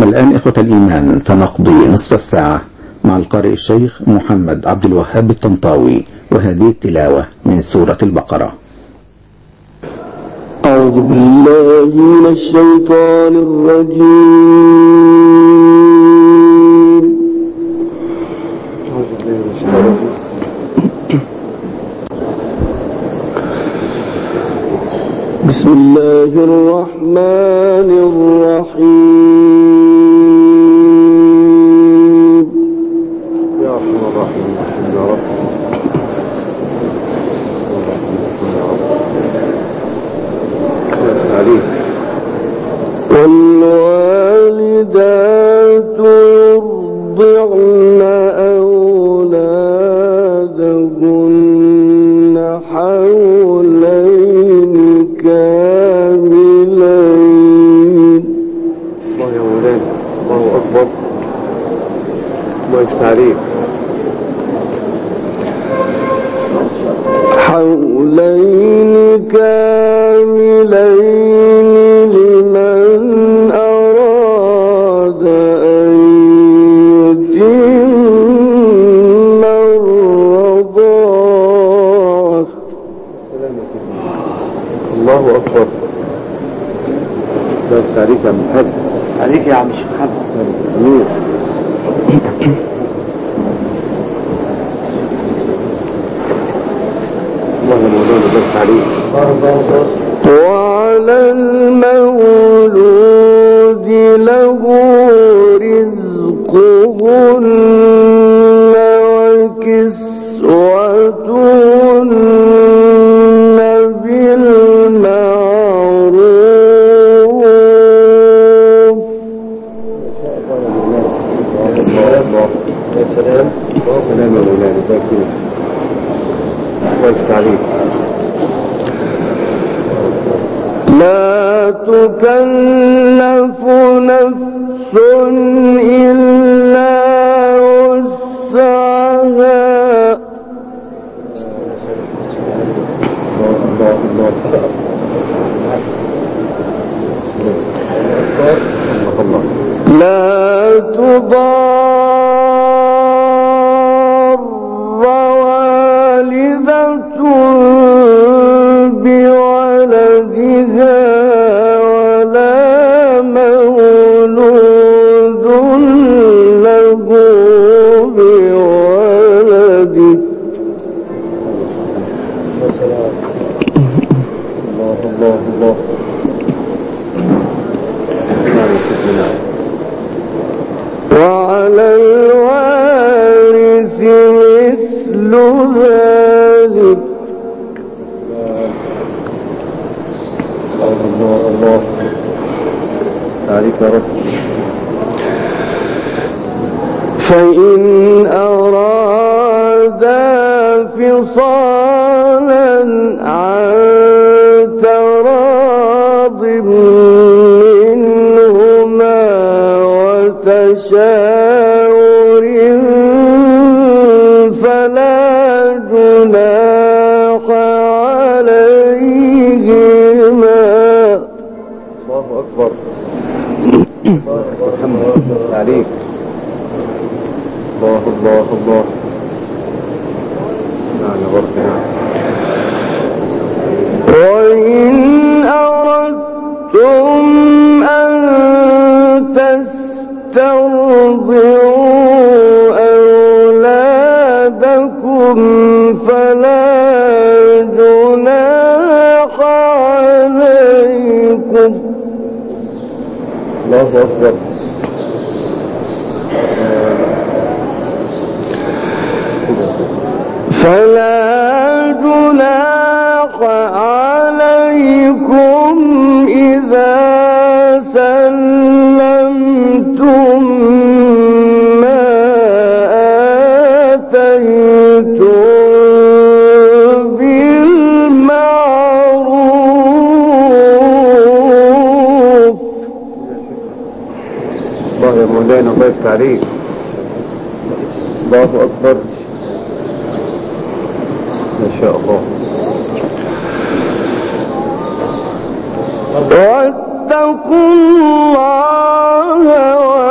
أما الآن إخوة الإيمان فنقضي نصف الساعة مع القارئ الشيخ محمد عبد الوهاب الطنطاوي، وهذه التلاوة من سورة البقرة. أعوذ بالله من الشيطان الرجيم. بسم الله الرحمن الرحيم. يا رحمن الرحيم يا رب. والوالدات يرضعن أولادهن حولين كاملين. الله يا مولانا، الله أكبر، الله يفتح عليك. حولين كاملين لمن أراد أن يتم الرضاعة. الله أكبر، الله يفتح عليك يا عم محمد. عليك يا عم الشيخ محمد. أمين. وعلى المولود له رزقهن وكسوتهن بالمعروف. يا سلام يا سلام يا مولانا، الله يفتح عليك. لا تكلف نفس إلا وسعها. لا تضار والدة بولدها ولا مولود له بولده. الله الله الله. وعلى الوارث مثل ذلك. الله الله عليك يا رب. فإن أرادا فصالا عن تراض منهما وتشاور فلا جناح عليهما. الله أكبر، الله عليك. الله الله الله. نعم يا رب، نعم. وإن أردتم أن تسترضعوا أولادكم فلا جناح عليكم. الله أكبر. فلا جناح عليكم إذا سلمتم ما آتيتم بالمعروف. الله يا مولانا، الله يفتح عليك. الله أكبر، ما شاء الله. واتقوا الله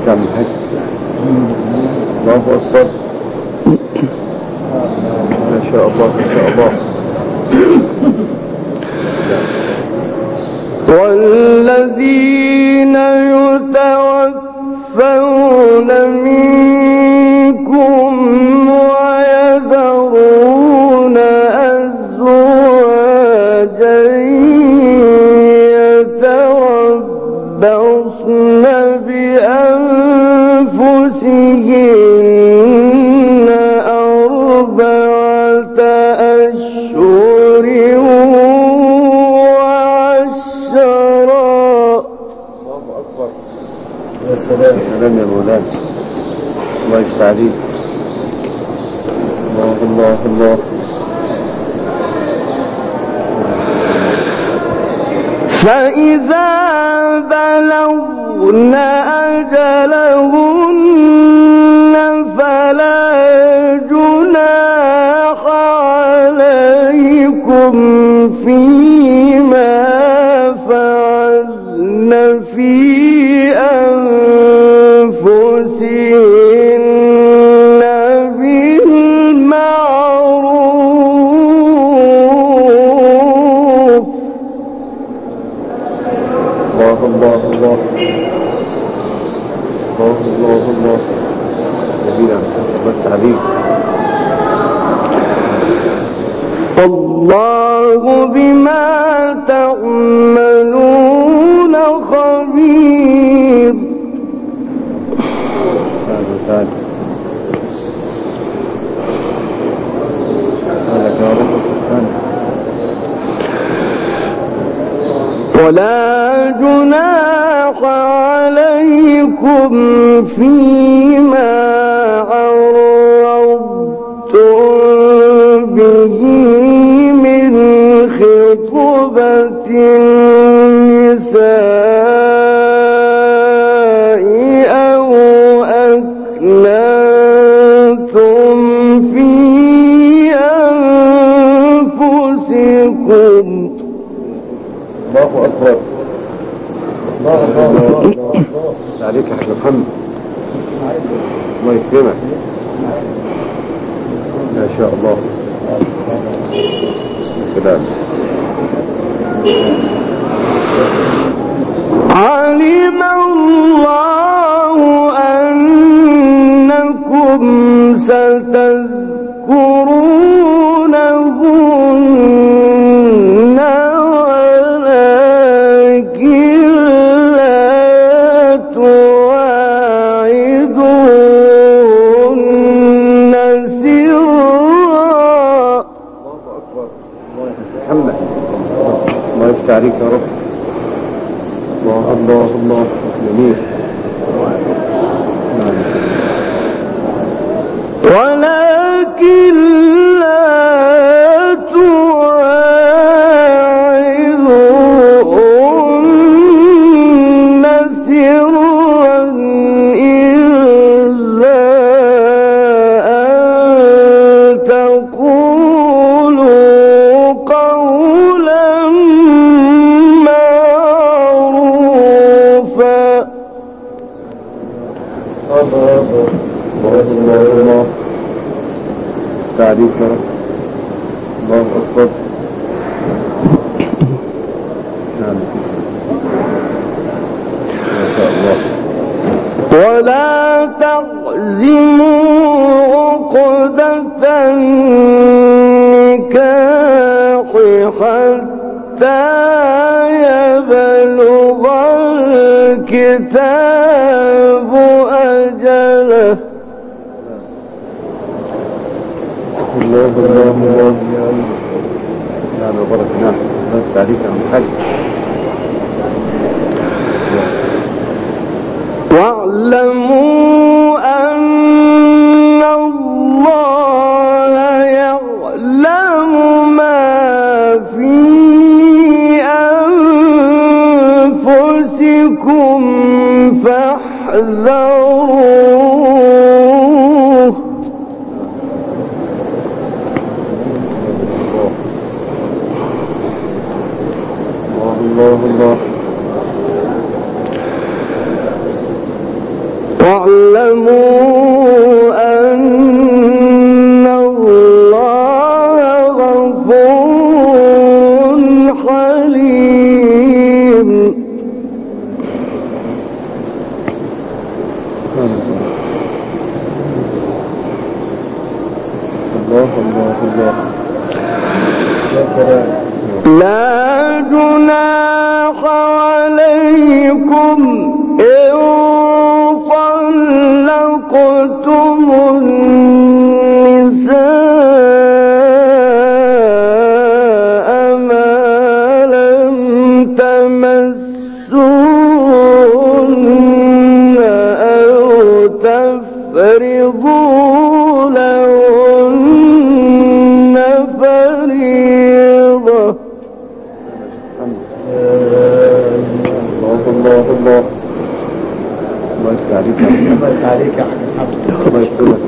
عليك يا عم الحاج. الله أكبر. ما شاء الله ما شاء الله. والذين يتوفون منكم ويذرون أزواجا يتربصن بأنفسهن أربعة أشهر وعشرا. الله أكبر. يا سلام سلام يا مولانا. الله يشفع عليك. الله الله الله. فإذا بلغن أجلهن فلا جناح عليكم فيما فعلن في أنفسهن بالمعروف. الله الله الله. الله الله الله. جميل يا محمد. الله يفتح عليك. الله بما تعملون خبير. تعالى تعالى. تعالى يا رب سبحانه. ولا جناح عليكم فيما عرضتم به من خطبة النساء أو أكننتم في أنفسكم. الله أكبر. الله الله الله. عليك يا حاج محمد. الله يكرمك. ما شاء الله. سلام. علم الله أنكم ستذكرونهن ولكن لا تواعدوهن سرا. الله أكبر. الله محمد. الله يفتح عليك يا رب. الله الله الله. جميل. ولكن لا تواعدوهن سرا إلا أن تقولوا قولا معروفا. الله الله الله. تعليك يا رب. الله أكبر. نعم ما شاء الله. ولا تعزموا عقدة النكاح حتى يبلغ الكتاب أجله. الله الله الله. نعم وبركة. نعم. الله تعليك يا عم الحاج. واعلموا أن الله يعلم ما في أنفسكم فاحذروه. الله الله. الله الله الله. يا سلام. لا جناح عليكم إن طلقتم النساء ما لم تمسوهن أو تفرضوا لهن فريضة. الله الله. الله يسلم عليك يا حبيبي. الله يسلمك.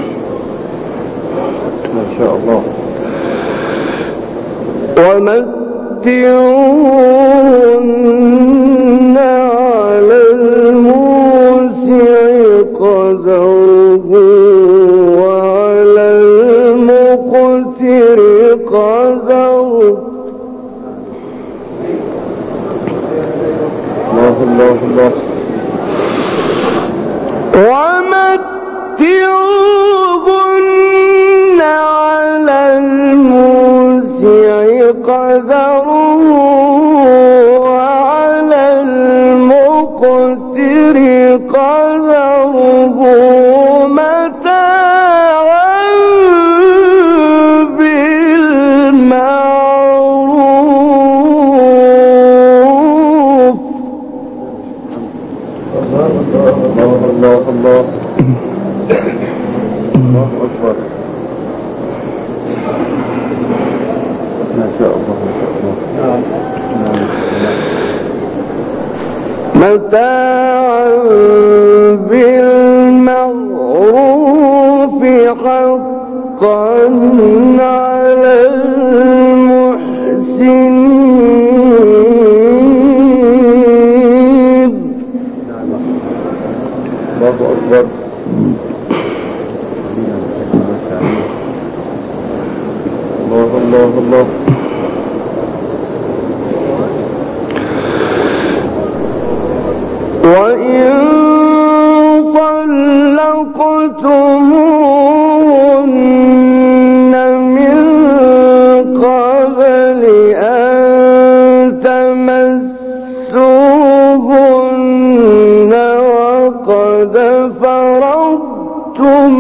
ما شاء الله. ومتعوهن على الموسع قدره وعلى المقتر قدره. الله الله الله. ومتعوهن على الموسع قدره وعلى المقتر قدره متاعا بالمعروف. الله الله الله. الله أكبر. ما شاء الله ما شاء الله. متاعا بالمعروف حقا على المحسنين. الله أكبر. الله الله الله. وإن طلقتموهن من قبل أن تمسوهن وقد فرضتم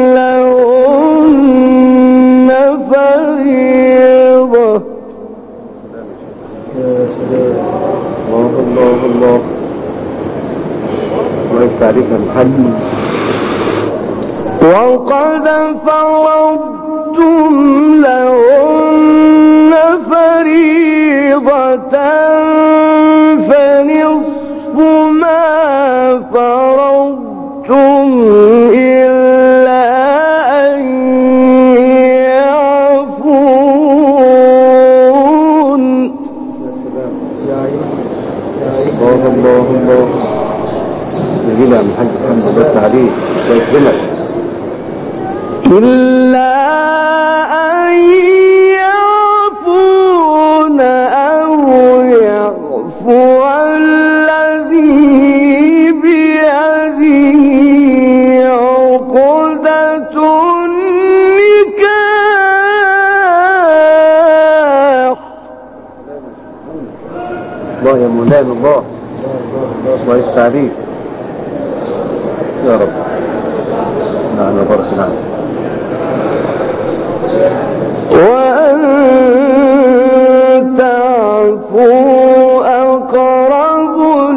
لهن فريضة. الله الله الله. الله يفتح عليك يا محمد. وقد فرضتم لهن فريضة فنصف ما فرضتم إلا أن يعفون. الله الله الله. جميل يا محمد. الحمد لله يفتح عليك. الله يكرمك. إلا أن يعفون أو يعفو الذي بيده عقدة النكاح. الله يا مولانا الله. الله يفتح عليك يا رب. نعم يا بارك. نعم. وأن تعفوا أقرب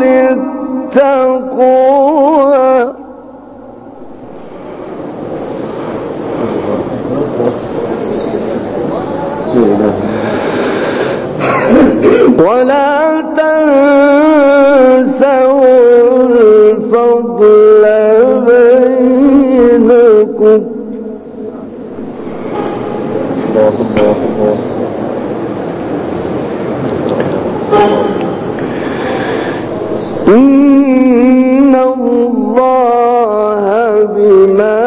للتقوى. ولا تنسوا الفضل بينكم. الله الله الله. إن الله بما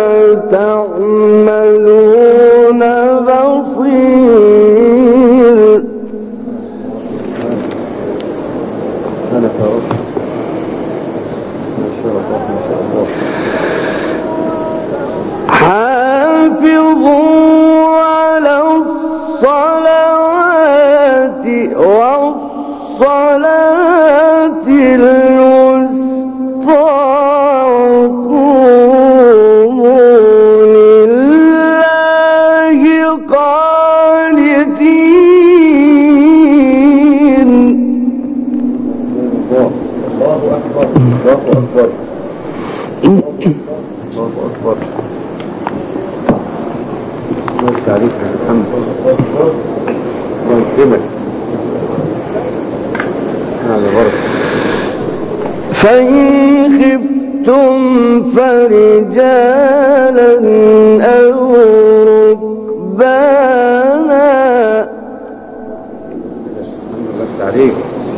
تعملون بصير. أنا فاروق. ما شاء الله ما شاء الله. حافظوا قانتين. الله أكبر الله أكبر الله أكبر. الله يستعليك يا محمد، الله يكرمك. هذا بركة. فإن خفتم فرجالا أو ركبانا. الله يستعليك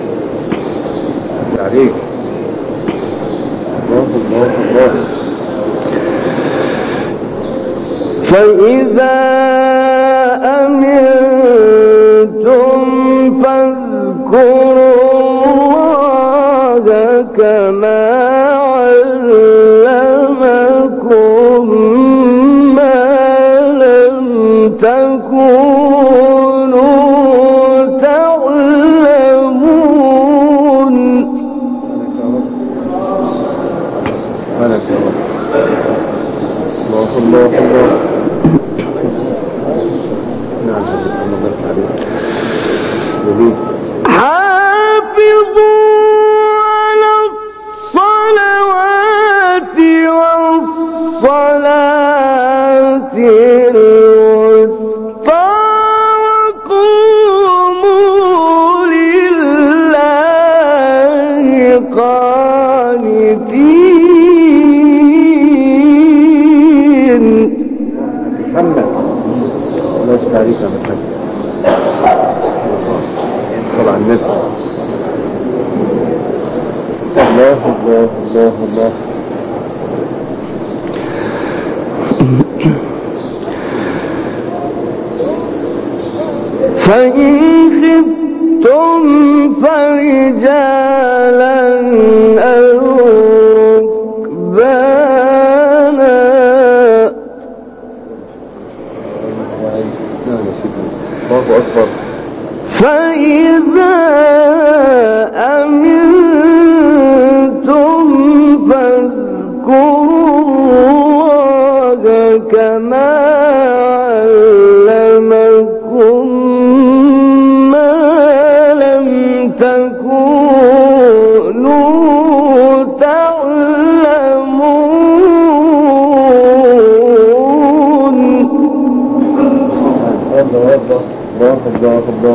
عليك. الله الله الله. فإذا أمنتم فاذكروا الله كما علمكم ما لم تكونوا تعلمون. ملك يا رب. الله الله الله. نعم الله عليك. جميل. حافظوا على الصلوات والصلاة الوسطى وقوموا لله قانتين. محمد الله يستعليك يا محمد. صل على النبي. الله الله الله الله. فإن خفتم فرجالا أو ركبانا. الله أكبر. فإذا أمنتم فاذكروا الله كما علمكم ما لم تكونوا تعلمون. الله الله الله الله.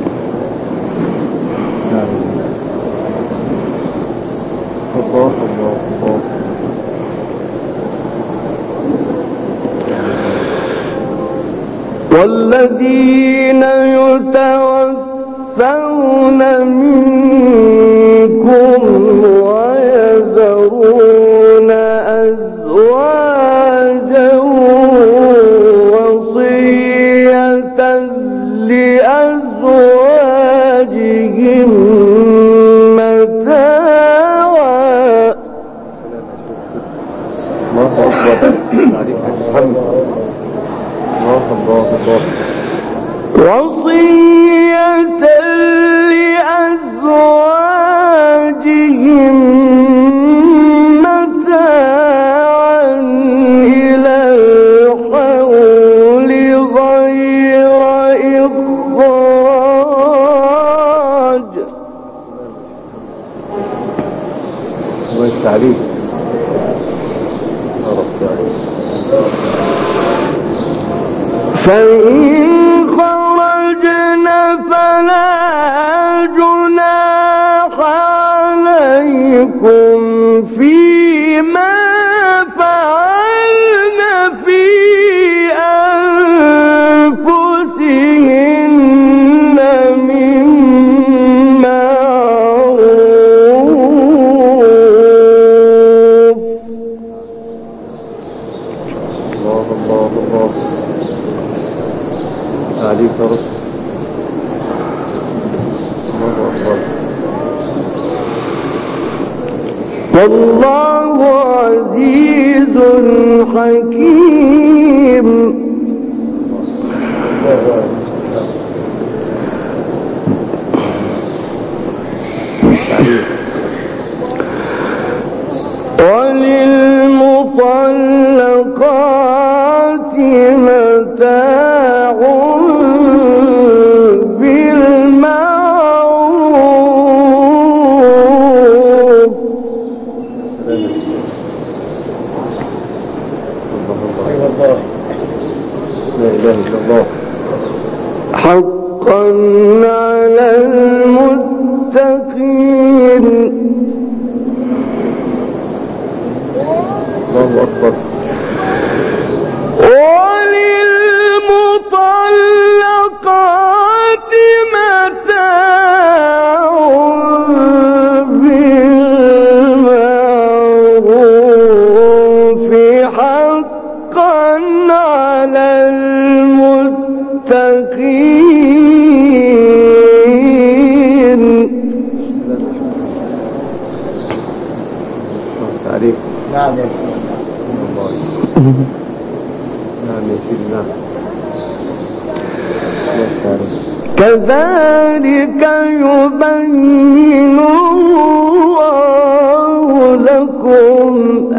الله الله الله. والذين يتوفون منكم ويذرون أزواجا وصية لأزواجهم متاعا. الله أكبر. عليك محمد. الله الله الله. وصية لأزواجهم متاعا إلى الحول غير إخراج. الله يستعليك يا رب. فإن خرجن فلا جناح عليكم فيما فعلن في أنفسهن من معروف. الله الله الله. عليك يا رب. الله أكبر. والله عزيز حكيم. وللمطلقات متاع لا إله إلا الله. حقا على المتقين. الله أكبر. وللمطلقات متاع بالمعروف حقا على المتقين. تعريف. نعم يا سيدي. نعم يا سيدي. نعم. كذلك يبين الله لكم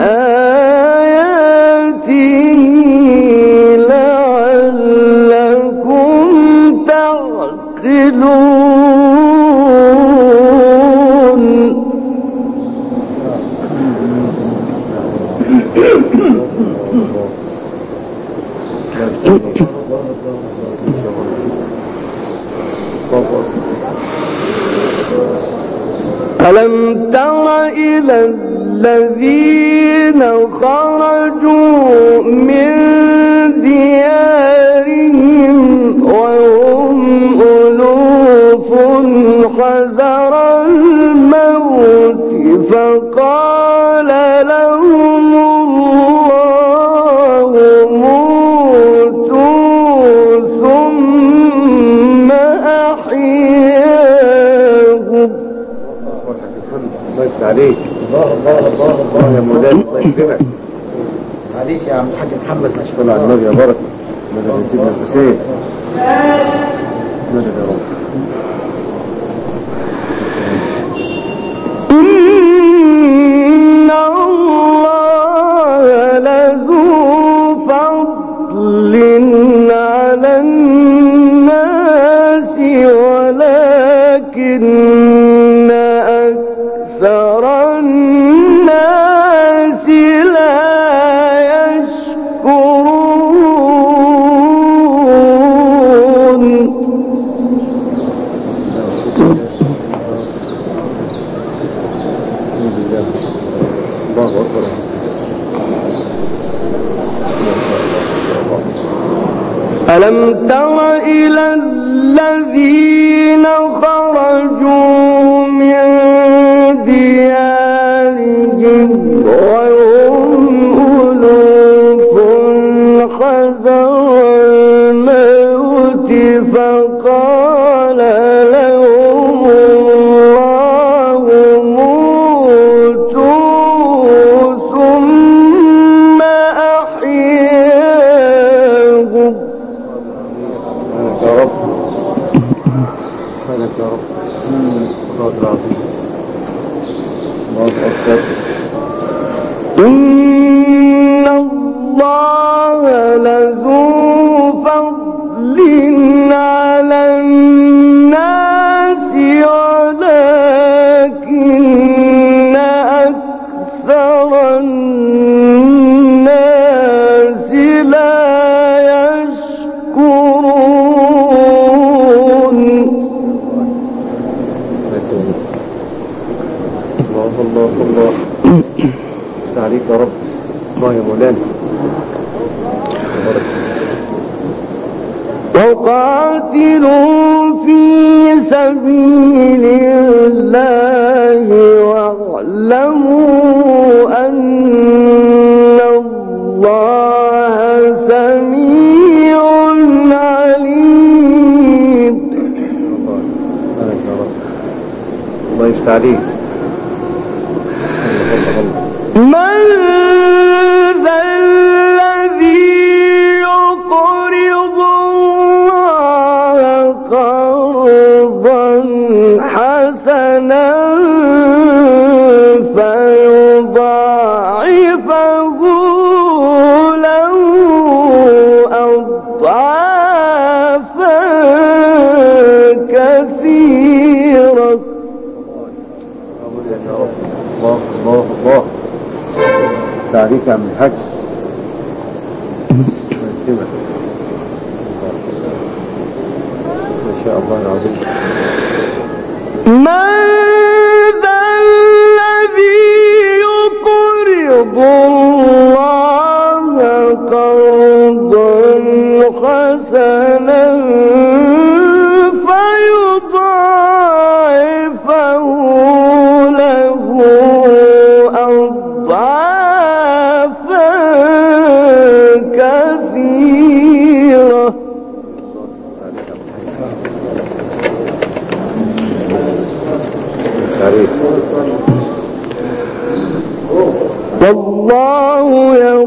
آياته لعلكم تعقلون. ألم تر إلى الذين خرجوا من ديارهم وهم ألوف حذر الموت فقال لهم الله موتوا ثم أحياهم. الله عليك. الله يا مولانا. الله يكرمك عليك يا عم الحاج محمد. ما شاء صلى على النبي يا بركة. مدد يا سيدنا الحسين. مدد يا رب. إن الله لذو فضل على الناس ولكن أكثر الناس لا يشكرون. الله أكبر. ألم تر إلى الذين خرجوا من ديارهم وهم ألوف حذر الموت فقال لهم الله موتوا ثم أحياهم. يا رب. سبحانك يا رب. الله العظيم. الله أكبر. إن الله لذو فضل على الناس ولكن أكثر الناس لا يشكرون. الله الله. عليك يا رب. الله يا مولانا. وقاتلوا في سبيل الله واعلموا أن الله سميع عليم. الله يفتح عليك. من ذا الذي يقرض الله قرضا حسنا فيضاعفه له أضعافا كثيرة. الله الله الله. تعريف يا عم الحاج.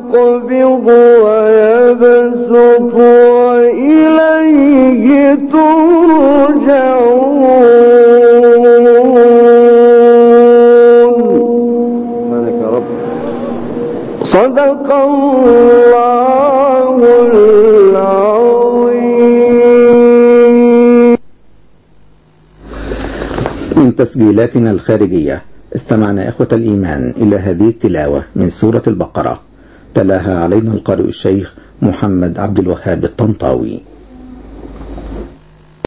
يقبض ويبسط وإليه ترجعون. مالك يا رب. صدق الله العظيم. من تسجيلاتنا الخارجية استمعنا إخوة الإيمان إلى هذه التلاوة من سورة البقرة، تلاها علينا القارئ الشيخ محمد عبد الوهاب الطنطاوي.